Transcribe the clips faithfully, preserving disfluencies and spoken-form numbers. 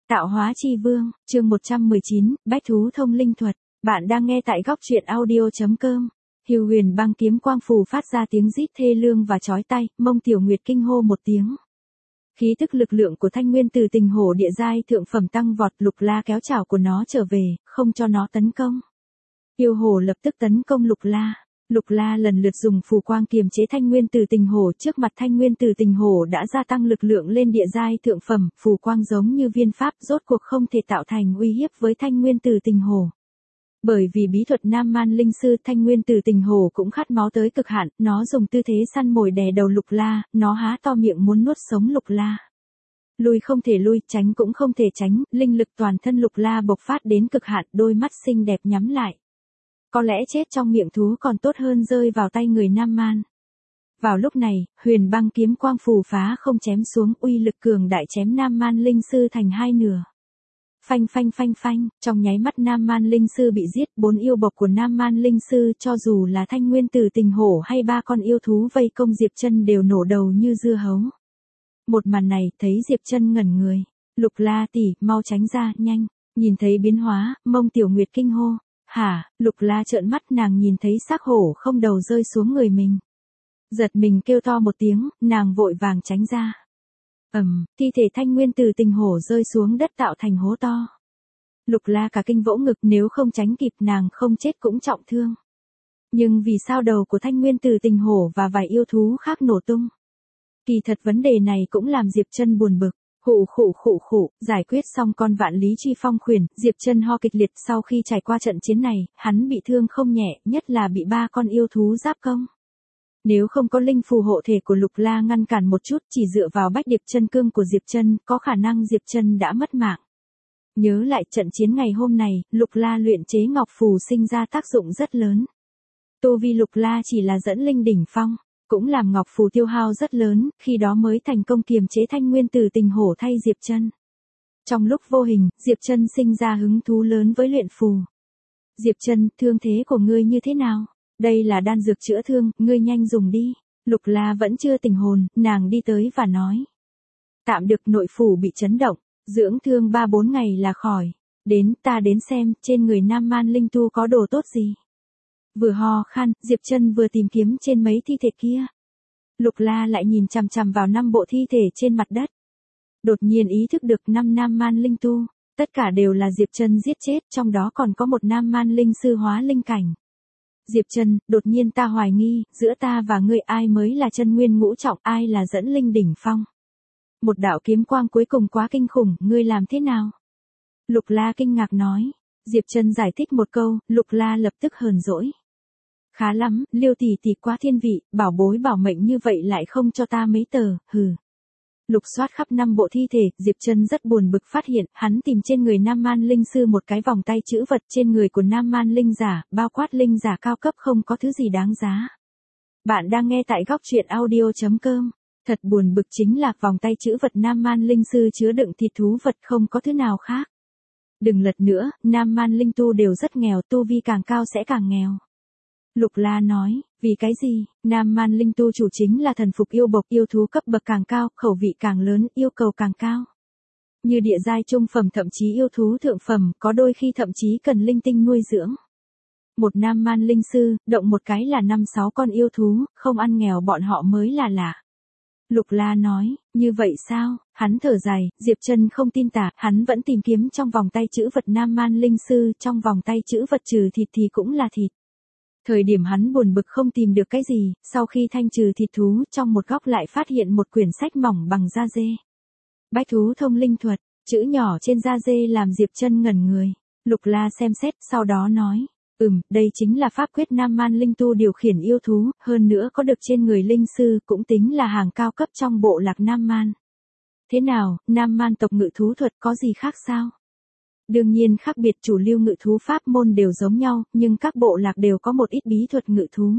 Tạo hóa chi vương, chương một trăm mười chín, bách thú thông linh thuật. Bạn đang nghe tại góc truyện audio.com. Hưu huyền băng kiếm quang phù phát ra tiếng rít thê lương và chói tai, Mông Tiểu Nguyệt kinh hô một tiếng. Khí tức lực lượng của Thanh Nguyên Từ Tình Hổ địa giai thượng phẩm tăng vọt, Lục La kéo chảo của nó trở về, không cho nó tấn công. Yêu hổ lập tức tấn công Lục La. Lục La lần lượt dùng phù quang kiềm chế Thanh Nguyên Từ Tình Hổ, trước mặt Thanh Nguyên Từ Tình Hổ đã gia tăng lực lượng lên địa giai thượng phẩm, phù quang giống như viên pháp, rốt cuộc không thể tạo thành uy hiếp với Thanh Nguyên Từ Tình Hổ. Bởi vì bí thuật Nam Man Linh Sư, Thanh Nguyên Từ Tình Hổ cũng khát máu tới cực hạn, nó dùng tư thế săn mồi đè đầu Lục La, nó há to miệng muốn nuốt sống Lục La. Lui không thể lui, tránh cũng không thể tránh, linh lực toàn thân Lục La bộc phát đến cực hạn, đôi mắt xinh đẹp nhắm lại. Có lẽ chết trong miệng thú còn tốt hơn rơi vào tay người Nam Man. Vào lúc này, huyền băng kiếm quang phù phá không chém xuống, uy lực cường đại chém Nam Man Linh Sư thành hai nửa. Phanh phanh phanh phanh, trong nháy mắt Nam Man Linh Sư bị giết, bốn yêu bộc của Nam Man Linh Sư cho dù là Thanh Nguyên Từ Tình Hổ hay ba con yêu thú vây công Diệp Chân đều nổ đầu như dưa hấu. Một màn này, thấy Diệp Chân ngẩn người. Lục La tỷ, mau tránh ra, nhanh. Nhìn thấy biến hóa, Mông Tiểu Nguyệt kinh hô. Hả, Lục La trợn mắt, nàng nhìn thấy xác hổ không đầu rơi xuống người mình. Giật mình kêu to một tiếng, nàng vội vàng tránh ra. Ầm, thi thể Thanh Nguyên Từ Tình Hổ rơi xuống đất tạo thành hố to. Lục La cả kinh vỗ ngực, nếu không tránh kịp nàng không chết cũng trọng thương. Nhưng vì sao đầu của Thanh Nguyên Từ Tình Hổ và vài yêu thú khác nổ tung? Kỳ thật vấn đề này cũng làm Diệp Chân buồn bực. Khụ khụ khụ khụ, giải quyết xong con Vạn Lý Truy Phong khuyển, Diệp Chân ho kịch liệt. Sau khi trải qua trận chiến này, hắn bị thương không nhẹ, nhất là bị ba con yêu thú giáp công. Nếu không có linh phù hộ thể của Lục La ngăn cản một chút, chỉ dựa vào bách điệp chân cương của Diệp Chân, có khả năng Diệp Chân đã mất mạng. Nhớ lại trận chiến ngày hôm này, Lục La luyện chế ngọc phù sinh ra tác dụng rất lớn. Tu vi Lục La chỉ là dẫn linh đỉnh phong, cũng làm ngọc phù tiêu hao rất lớn, khi đó mới thành công kiềm chế Thanh Nguyên Từ Tình Hổ thay Diệp Chân. Trong lúc vô hình, Diệp Chân sinh ra hứng thú lớn với luyện phù. Diệp Chân, thương thế của ngươi như thế nào? Đây là đan dược chữa thương, ngươi nhanh dùng đi. Lục La vẫn chưa tỉnh hồn, nàng đi tới và nói. Tạm được, nội phủ bị chấn động, dưỡng thương ba bốn ngày là khỏi. Đến, ta đến xem, trên người Nam Man Linh Tu có đồ tốt gì. Vừa ho khan, Diệp Chân vừa tìm kiếm trên mấy thi thể kia. Lục La lại nhìn chằm chằm vào năm bộ thi thể trên mặt đất. Đột nhiên ý thức được năm Nam Man Linh Tu, tất cả đều là Diệp Chân giết chết, trong đó còn có một Nam Man Linh Sư hóa linh cảnh. Diệp Chân, đột nhiên ta hoài nghi, giữa ta và ngươi ai mới là chân nguyên ngũ trọng, ai là dẫn linh đỉnh phong. Một đạo kiếm quang cuối cùng quá kinh khủng, ngươi làm thế nào? Lục La kinh ngạc nói. Diệp Chân giải thích một câu, Lục La lập tức hờn dỗi. Khá lắm, Liêu tỷ tỷ quá thiên vị, bảo bối bảo mệnh như vậy lại không cho ta mấy tờ, hừ. Lục soát khắp năm bộ thi thể, Diệp Chân rất buồn bực phát hiện, hắn tìm trên người Nam Man Linh Sư một cái vòng tay chữ vật, trên người của Nam Man Linh giả, bao quát linh giả cao cấp không có thứ gì đáng giá. Bạn đang nghe tại góc truyện audio.com. Thật buồn bực chính là vòng tay chữ vật Nam Man Linh Sư chứa đựng thịt thú vật, không có thứ nào khác. Đừng lật nữa, Nam Man Linh Tu đều rất nghèo, tu vi càng cao sẽ càng nghèo. Lục La nói, vì cái gì? Nam Man Linh Tu chủ chính là thần phục yêu bộc, yêu thú cấp bậc càng cao, khẩu vị càng lớn, yêu cầu càng cao. Như địa giai trung phẩm thậm chí yêu thú thượng phẩm, có đôi khi thậm chí cần linh tinh nuôi dưỡng. Một Nam Man Linh Sư, động một cái là năm sáu con yêu thú, không ăn nghèo bọn họ mới là lạ. Lục La nói, như vậy sao? Hắn thở dài, Diệp Chân không tin tả, hắn vẫn tìm kiếm trong vòng tay chữ vật Nam Man Linh Sư, trong vòng tay chữ vật trừ thịt thì cũng là thịt. Thời điểm hắn buồn bực không tìm được cái gì, sau khi thanh trừ thịt thú, trong một góc lại phát hiện một quyển sách mỏng bằng da dê. Bách thú thông linh thuật, chữ nhỏ trên da dê làm Diệp Chân ngẩn người. Lục La xem xét, sau đó nói, ừm, đây chính là pháp quyết Nam Man Linh Tu điều khiển yêu thú, hơn nữa có được trên người linh sư, cũng tính là hàng cao cấp trong bộ lạc Nam Man. Thế nào, Nam Man tộc ngự thú thuật có gì khác sao? Đương nhiên khác biệt, chủ lưu ngự thú pháp môn đều giống nhau, nhưng các bộ lạc đều có một ít bí thuật ngự thú.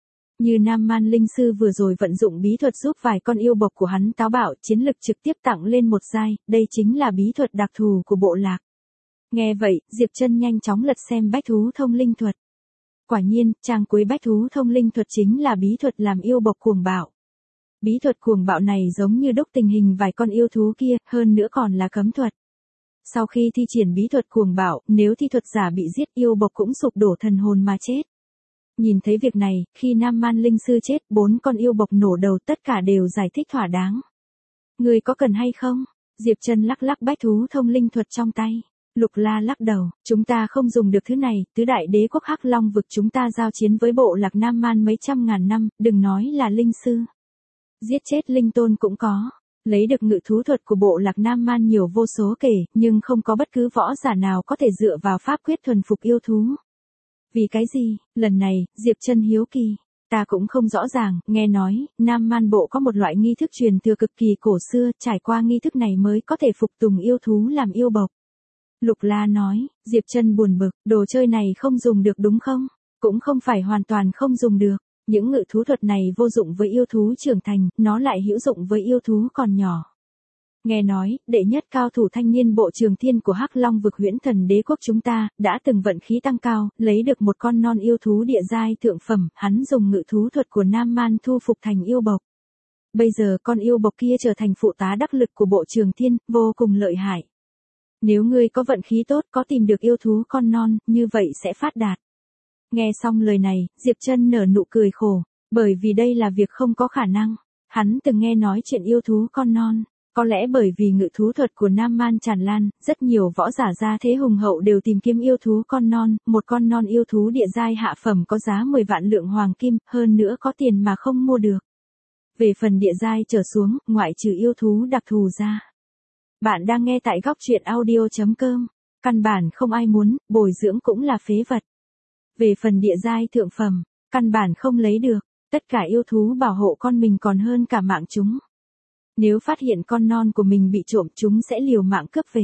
Như Nam Man Linh Sư vừa rồi vận dụng bí thuật giúp vài con yêu bộc của hắn táo bạo, chiến lực trực tiếp tăng lên một giai, đây chính là bí thuật đặc thù của bộ lạc. Nghe vậy, Diệp Chân nhanh chóng lật xem bách thú thông linh thuật. Quả nhiên, trang cuối bách thú thông linh thuật chính là bí thuật làm yêu bộc cuồng bạo. Bí thuật cuồng bạo này giống như đúc tình hình vài con yêu thú kia, hơn nữa còn là cấm thuật. Sau khi thi triển bí thuật cuồng bạo, nếu thi thuật giả bị giết yêu bộc cũng sụp đổ thần hồn mà chết. Nhìn thấy việc này, khi Nam Man Linh Sư chết, bốn con yêu bộc nổ đầu tất cả đều giải thích thỏa đáng. Người có cần hay không? Diệp Trân lắc lắc bách thú thông linh thuật trong tay. Lục La lắc đầu, chúng ta không dùng được thứ này, tứ đại đế quốc Hắc Long vực chúng ta giao chiến với bộ lạc Nam Man mấy trăm ngàn năm, đừng nói là linh sư. Giết chết linh tôn cũng có. Lấy được ngự thú thuật của bộ lạc Nam Man nhiều vô số kể, nhưng không có bất cứ võ giả nào có thể dựa vào pháp quyết thuần phục yêu thú. Vì cái gì? Lần này, Diệp Trân hiếu kỳ. Ta cũng không rõ ràng, nghe nói, Nam Man bộ có một loại nghi thức truyền thừa cực kỳ cổ xưa, trải qua nghi thức này mới có thể phục tùng yêu thú làm yêu bộc. Lục La nói, Diệp Trân buồn bực, đồ chơi này không dùng được đúng không? Cũng không phải hoàn toàn không dùng được. Những ngự thú thuật này vô dụng với yêu thú trưởng thành, nó lại hữu dụng với yêu thú còn nhỏ. Nghe nói, đệ nhất cao thủ thanh niên bộ Trường Thiên của Hắc Long vực Huyễn Thần đế quốc chúng ta, đã từng vận khí tăng cao, lấy được một con non yêu thú địa giai thượng phẩm, hắn dùng ngự thú thuật của Nam Man thu phục thành yêu bộc. Bây giờ con yêu bộc kia trở thành phụ tá đắc lực của bộ Trường Thiên, vô cùng lợi hại. Nếu ngươi có vận khí tốt, có tìm được yêu thú con non, như vậy sẽ phát đạt. Nghe xong lời này, Diệp Trân nở nụ cười khổ, bởi vì đây là việc không có khả năng. Hắn từng nghe nói chuyện yêu thú con non, có lẽ bởi vì ngự thú thuật của Nam Man tràn lan, rất nhiều võ giả gia thế hùng hậu đều tìm kiếm yêu thú con non, một con non yêu thú địa giai hạ phẩm có giá mười vạn lượng hoàng kim, hơn nữa có tiền mà không mua được. Về phần địa giai trở xuống, ngoại trừ yêu thú đặc thù ra. Bạn đang nghe tại góc truyện audio chấm com, căn bản không ai muốn, bồi dưỡng cũng là phế vật. Về phần địa giai thượng phẩm, căn bản không lấy được, tất cả yêu thú bảo hộ con mình còn hơn cả mạng chúng. Nếu phát hiện con non của mình bị trộm chúng sẽ liều mạng cướp về.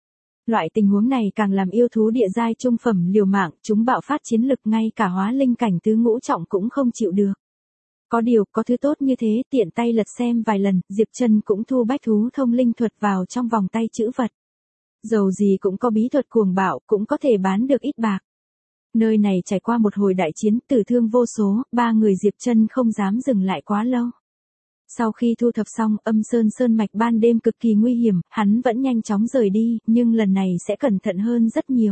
Loại tình huống này càng làm yêu thú địa giai trung phẩm liều mạng, chúng bạo phát chiến lực ngay cả hóa linh cảnh tứ ngũ trọng cũng không chịu được. Có điều, có thứ tốt như thế, tiện tay lật xem vài lần, Diệp Trân cũng thu bách thú thông linh thuật vào trong vòng tay chữ vật. Dầu gì cũng có bí thuật cuồng bạo, cũng có thể bán được ít bạc. Nơi này trải qua một hồi đại chiến, tử thương vô số, ba người Diệp Trân không dám dừng lại quá lâu. Sau khi thu thập xong, Âm Sơn Sơn mạch ban đêm cực kỳ nguy hiểm, hắn vẫn nhanh chóng rời đi, nhưng lần này sẽ cẩn thận hơn rất nhiều.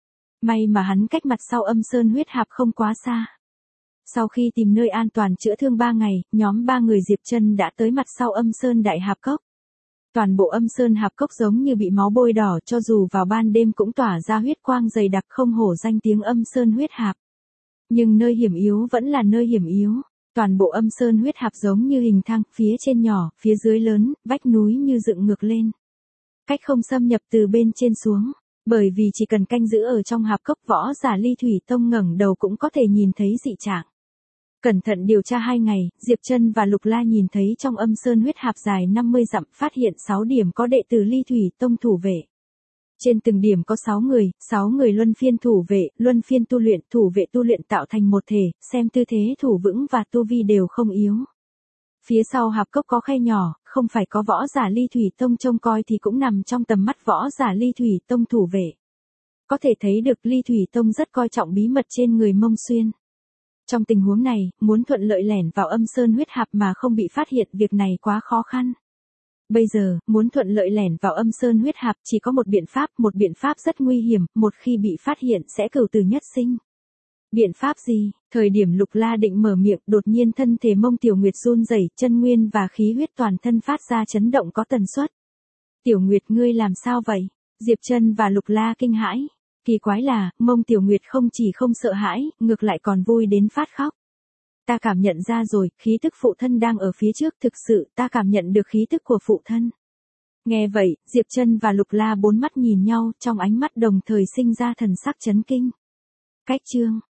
May mà hắn cách mặt sau Âm Sơn huyết hạp không quá xa. Sau khi tìm nơi an toàn chữa thương ba ngày, nhóm ba người Diệp Trân đã tới mặt sau Âm Sơn đại hạp cốc. Toàn bộ Âm Sơn hạp cốc giống như bị máu bôi đỏ, cho dù vào ban đêm cũng tỏa ra huyết quang dày đặc, không hổ danh tiếng Âm Sơn huyết hạp. Nhưng nơi hiểm yếu vẫn là nơi hiểm yếu. Toàn bộ Âm Sơn huyết hạp giống như hình thang, phía trên nhỏ, phía dưới lớn, vách núi như dựng ngược lên. Cách không xâm nhập từ bên trên xuống, bởi vì chỉ cần canh giữ ở trong hạp cốc, võ giả Ly Thủy Tông ngẩng đầu cũng có thể nhìn thấy dị trạng. Cẩn thận điều tra hai ngày, Diệp Trân và Lục La nhìn thấy trong Âm Sơn huyết hạp dài năm mươi dặm, phát hiện sáu điểm có đệ tử Ly Thủy Tông thủ vệ. Trên từng điểm có sáu người, sáu người luân phiên thủ vệ, luân phiên tu luyện, thủ vệ tu luyện tạo thành một thể, xem tư thế thủ vững và tu vi đều không yếu. Phía sau hạp cốc có khe nhỏ, không phải có võ giả Ly Thủy Tông trông coi thì cũng nằm trong tầm mắt võ giả Ly Thủy Tông thủ vệ. Có thể thấy được Ly Thủy Tông rất coi trọng bí mật trên người Mông Xuyên. Trong tình huống này, muốn thuận lợi lẻn vào Âm Sơn huyết hạp mà không bị phát hiện, việc này quá khó khăn. Bây giờ, muốn thuận lợi lẻn vào Âm Sơn huyết hạp chỉ có một biện pháp, một biện pháp rất nguy hiểm, một khi bị phát hiện sẽ cửu tử nhất sinh. Biện pháp gì? Thời điểm Lục La định mở miệng, đột nhiên thân thể Mông Tiểu Nguyệt run rẩy, chân nguyên và khí huyết toàn thân phát ra chấn động có tần suất. Tiểu Nguyệt, ngươi làm sao vậy? Diệp Trân và Lục La kinh hãi. Kỳ quái là, Mông Tiểu Nguyệt không chỉ không sợ hãi, ngược lại còn vui đến phát khóc. Ta cảm nhận ra rồi, khí tức phụ thân đang ở phía trước, thực sự, ta cảm nhận được khí tức của phụ thân. Nghe vậy, Diệp Trân và Lục La bốn mắt nhìn nhau, trong ánh mắt đồng thời sinh ra thần sắc chấn kinh. Cách chương,